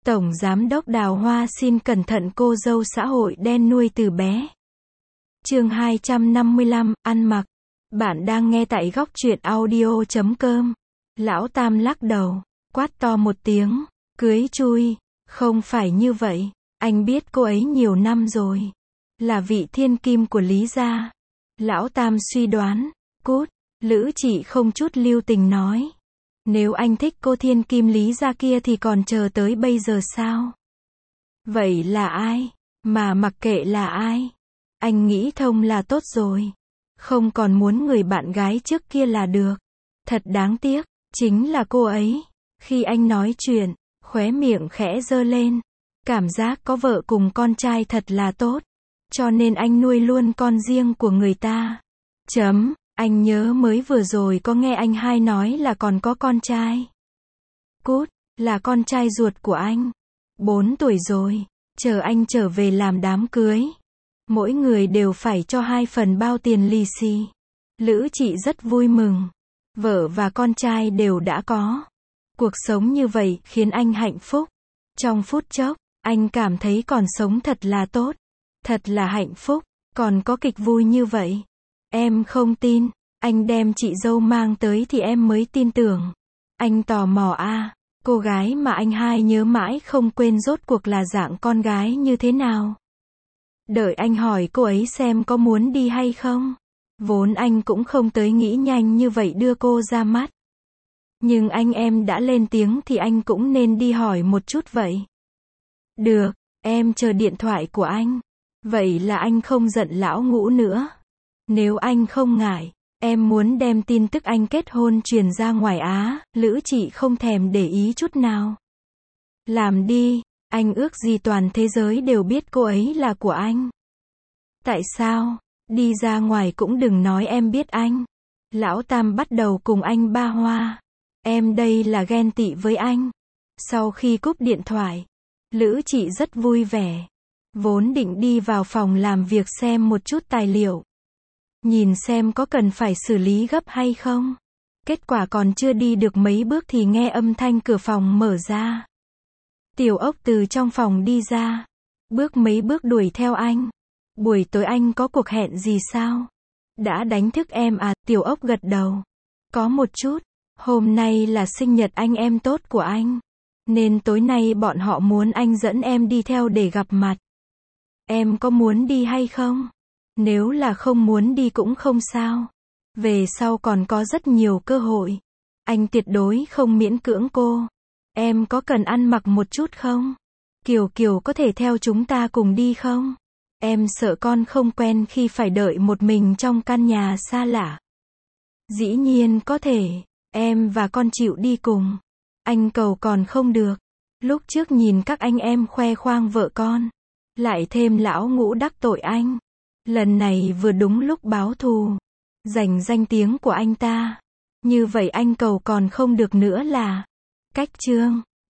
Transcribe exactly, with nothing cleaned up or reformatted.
Tổng Giám đốc Đào Hoa xin cẩn thận cô dâu xã hội đen nuôi từ bé. Chương hai trăm năm mươi lăm, ăn mặc. Bạn đang nghe tại góc truyện audio chấm com. Lão Tam lắc đầu, quát to một tiếng, cưới chui, không phải như vậy, anh biết cô ấy nhiều năm rồi, là vị thiên kim của Lý gia. Lão Tam suy đoán, cút, Lữ Chỉ không chút lưu tình nói. Nếu anh thích cô thiên kim Lý gia kia thì còn chờ tới bây giờ sao? Vậy là ai? Mà mặc kệ là ai? Anh nghĩ thông là tốt rồi. Không còn muốn người bạn gái trước kia là được. Thật đáng tiếc, chính là cô ấy. Khi anh nói chuyện, khóe miệng khẽ giơ lên. Cảm giác có vợ cùng con trai thật là tốt. Cho nên anh nuôi luôn con riêng của người ta. Chấm. Anh nhớ mới vừa rồi có nghe anh hai nói là còn có con trai. Cút, là con trai ruột của anh. Bốn tuổi rồi, chờ anh trở về làm đám cưới. Mỗi người đều phải cho hai phần bao tiền lì xì. Lữ Chị rất vui mừng. Vợ và con trai đều đã có. Cuộc sống như vậy khiến anh hạnh phúc. Trong phút chốc, anh cảm thấy còn sống thật là tốt. Thật là hạnh phúc, còn có kịch vui như vậy. Em không tin, anh đem chị dâu mang tới thì em mới tin tưởng. Anh tò mò à, cô gái mà anh hai nhớ mãi không quên rốt cuộc là dạng con gái như thế nào. Đợi anh hỏi cô ấy xem có muốn đi hay không. Vốn anh cũng không tới nghĩ nhanh như vậy đưa cô ra mắt. Nhưng anh em đã lên tiếng thì anh cũng nên đi hỏi một chút vậy. Được, em chờ điện thoại của anh. Vậy là anh không giận lão Ngũ nữa. Nếu anh không ngại, em muốn đem tin tức anh kết hôn truyền ra ngoài Á. Lữ Chị không thèm để ý chút nào. Làm đi, anh ước gì toàn thế giới đều biết cô ấy là của anh. Tại sao? Đi ra ngoài cũng đừng nói em biết anh. Lão Tam bắt đầu cùng anh ba hoa. Em đây là ghen tị với anh. Sau khi cúp điện thoại, Lữ Chị rất vui vẻ. Vốn định đi vào phòng làm việc xem một chút tài liệu. Nhìn xem có cần phải xử lý gấp hay không. Kết quả còn chưa đi được mấy bước thì nghe âm thanh cửa phòng mở ra. Tiểu Ốc từ trong phòng đi ra. Bước mấy bước đuổi theo anh. Buổi tối anh có cuộc hẹn gì sao? Đã đánh thức em à? Tiểu Ốc gật đầu. Có một chút. Hôm nay là sinh nhật anh em tốt của anh. Nên tối nay bọn họ muốn anh dẫn em đi theo để gặp mặt. Em có muốn đi hay không? Nếu là không muốn đi cũng không sao. Về sau còn có rất nhiều cơ hội. Anh tuyệt đối không miễn cưỡng cô. Em có cần ăn mặc một chút không? Kiều Kiều có thể theo chúng ta cùng đi không? Em sợ con không quen khi phải đợi một mình trong căn nhà xa lạ. Dĩ nhiên có thể. Em và con chịu đi cùng. Anh cầu còn không được. Lúc trước nhìn các anh em khoe khoang vợ con. Lại thêm lão Ngũ đắc tội anh. Lần này vừa đúng lúc báo thù. Giành danh tiếng của anh ta. Như vậy anh cầu còn không được nữa là. Cách chương.